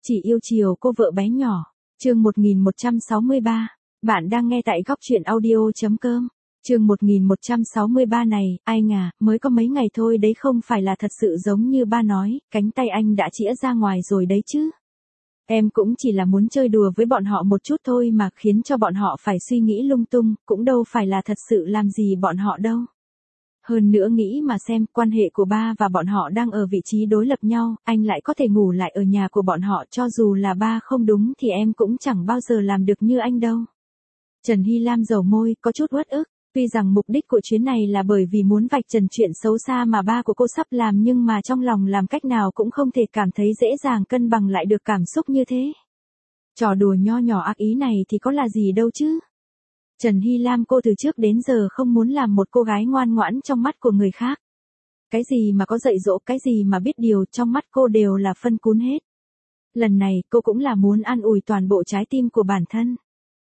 Chỉ yêu chiều cô vợ bé nhỏ. Chương 1163. Bạn đang nghe tại góc truyện audio.com. Chương 1163 này, anh à, mới có mấy ngày thôi đấy, không phải là thật sự giống như ba nói, cánh tay anh đã chĩa ra ngoài rồi đấy chứ. Em cũng chỉ là muốn chơi đùa với bọn họ một chút thôi mà khiến cho bọn họ phải suy nghĩ lung tung, cũng đâu phải là thật sự làm gì bọn họ đâu. Hơn nữa nghĩ mà xem, quan hệ của ba và bọn họ đang ở vị trí đối lập nhau, anh lại có thể ngủ lại ở nhà của bọn họ, cho dù là ba không đúng thì em cũng chẳng bao giờ làm được như anh đâu. Trần Hy Lam dầu môi, có chút uất ức, tuy rằng mục đích của chuyến này là bởi vì muốn vạch trần chuyện xấu xa mà ba của cô sắp làm, nhưng mà trong lòng làm cách nào cũng không thể cảm thấy dễ dàng cân bằng lại được cảm xúc như thế. Trò đùa nho nhỏ ác ý này thì có là gì đâu chứ. Trần Hy Lam cô từ trước đến giờ không muốn làm một cô gái ngoan ngoãn trong mắt của người khác. Cái gì mà có dạy dỗ, cái gì mà biết điều, trong mắt cô đều là phân cún hết. Lần này cô cũng là muốn an ủi toàn bộ trái tim của bản thân.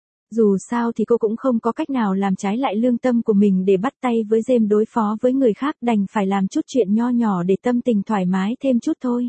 Dù sao thì cô cũng không có cách nào làm trái lại lương tâm của mình để bắt tay với James đối phó với người khác, đành phải làm chút chuyện nho nhỏ để tâm tình thoải mái thêm chút thôi.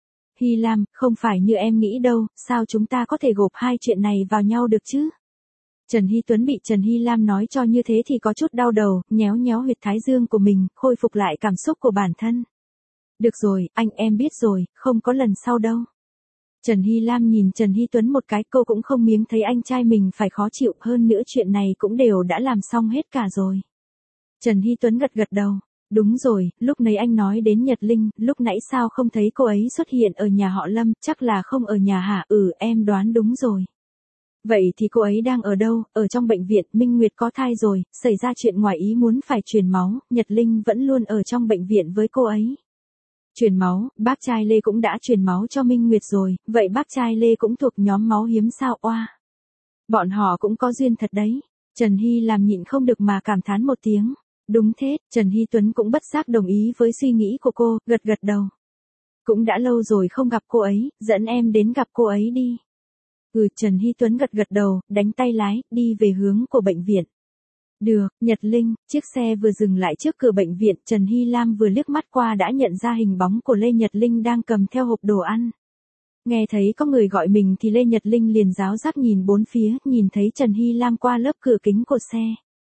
Hy Lam, không phải như em nghĩ đâu, sao chúng ta có thể gộp hai chuyện này vào nhau được chứ? Trần Hy Tuấn bị Trần Hy Lam nói cho như thế thì có chút đau đầu, nhéo nhéo huyệt thái dương của mình, khôi phục lại cảm xúc của bản thân. Được rồi, anh em biết rồi, không có lần sau đâu. Trần Hy Lam nhìn Trần Hy Tuấn một cái, cô cũng không miếng thấy anh trai mình phải khó chịu, hơn nữa chuyện này cũng đều đã làm xong hết cả rồi. Trần Hy Tuấn gật gật đầu, đúng rồi, lúc nãy anh nói đến Nhật Linh, lúc nãy sao không thấy cô ấy xuất hiện ở nhà họ Lâm, chắc là không ở nhà hả? Em đoán đúng rồi. Vậy thì cô ấy đang ở đâu? Ở trong bệnh viện. Minh Nguyệt có thai rồi, xảy ra chuyện ngoài ý muốn phải truyền máu, Nhật Linh vẫn luôn ở trong bệnh viện với cô ấy. Truyền máu, bác trai Lê cũng đã truyền máu cho Minh Nguyệt rồi, vậy bác trai Lê cũng thuộc nhóm máu hiếm sao? Oa, bọn họ cũng có duyên thật đấy. Trần Hy làm nhịn không được mà cảm thán một tiếng. Đúng thế, Trần Hy Tuấn cũng bất giác đồng ý với suy nghĩ của cô, gật gật đầu. Cũng đã lâu rồi không gặp cô ấy, dẫn em đến gặp cô ấy đi. Trần Hy Tuấn gật gật đầu, đánh tay lái, đi về hướng của bệnh viện. Được, Nhật Linh, chiếc xe vừa dừng lại trước cửa bệnh viện, Trần Hy Lam vừa liếc mắt qua đã nhận ra hình bóng của Lê Nhật Linh đang cầm theo hộp đồ ăn. Nghe thấy có người gọi mình thì Lê Nhật Linh liền ráo rác nhìn bốn phía, nhìn thấy Trần Hy Lam qua lớp cửa kính của xe.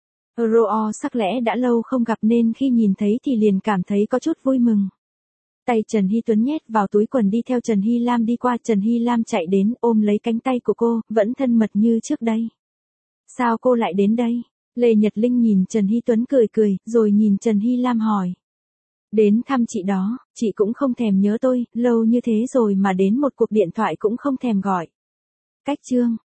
Sắc lẽ đã lâu không gặp nên khi nhìn thấy thì liền cảm thấy có chút vui mừng. Tay Trần Hy Tuấn nhét vào túi quần đi theo Trần Hy Lam đi qua, Trần Hy Lam chạy đến ôm lấy cánh tay của cô, vẫn thân mật như trước đây. Sao cô lại đến đây? Lê Nhật Linh nhìn Trần Hy Tuấn cười cười, rồi nhìn Trần Hy Lam hỏi. Đến thăm chị đó, chị cũng không thèm nhớ tôi, lâu như thế rồi mà đến một cuộc điện thoại cũng không thèm gọi. Cách chương.